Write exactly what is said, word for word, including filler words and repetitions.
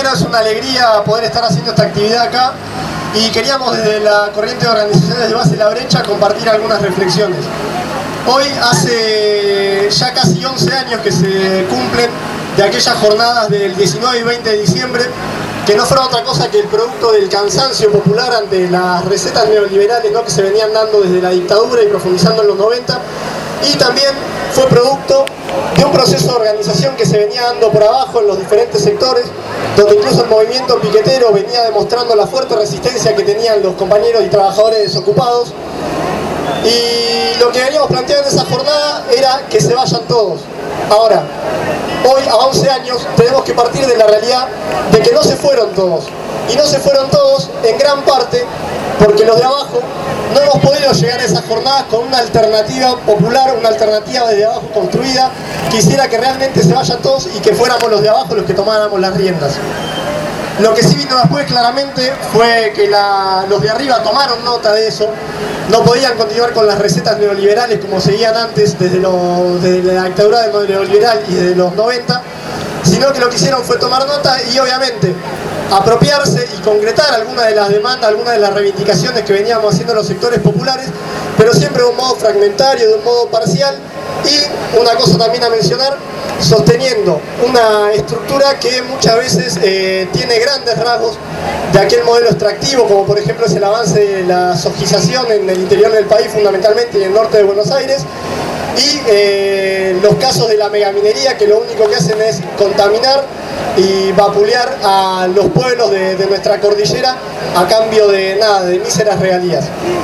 primero es una alegría poder estar haciendo esta actividad acá y queríamos desde la corriente de organizaciones de base La Brecha compartir algunas reflexiones. Hoy hace ya casi once años que se cumplen de aquellas jornadas del diecinueve y veinte de diciembre, que no fueron otra cosa que el producto del cansancio popular ante las recetas neoliberales, ¿no?, que se venían dando desde la dictadura y profundizando en los noventa, y también fue producto de un proceso de organización que se venía dando por abajo en los diferentes sectores, donde incluso el movimiento piquetero venía demostrando la fuerte resistencia que tenían los compañeros y trabajadores desocupados. Y lo que veníamos planteando en esa jornada era que se vayan todos. Ahora, hoy a once años tenemos que partir de la realidad de que no se fueron todos. Y no se fueron todos en gran parte porque los de abajo no hemos podido llegar a esas jornadas con una alternativa popular, una alternativa desde abajo construida, que hiciera que realmente se vayan todos y que fuéramos los de abajo los que tomáramos las riendas. Lo que sí vino después claramente fue que la, los de arriba tomaron nota de eso, no podían continuar con las recetas neoliberales como seguían antes desde, lo, desde la dictadura neoliberal y desde los noventa, sino que lo que hicieron fue tomar nota y obviamente apropiarse y concretar algunas de las demandas, algunas de las reivindicaciones que veníamos haciendo los sectores populares, pero siempre de un modo fragmentario, de un modo parcial, y una cosa también a mencionar, sosteniendo una estructura que muchas veces eh, tiene grandes rasgos de aquel modelo extractivo, como por ejemplo es el avance de la sojización en el interior del país, fundamentalmente en el norte de Buenos Aires, y eh, los casos de la megaminería, que lo único que hacen es contaminar y vapulear a los pueblos de, de nuestra cordillera a cambio de nada, de míseras regalías.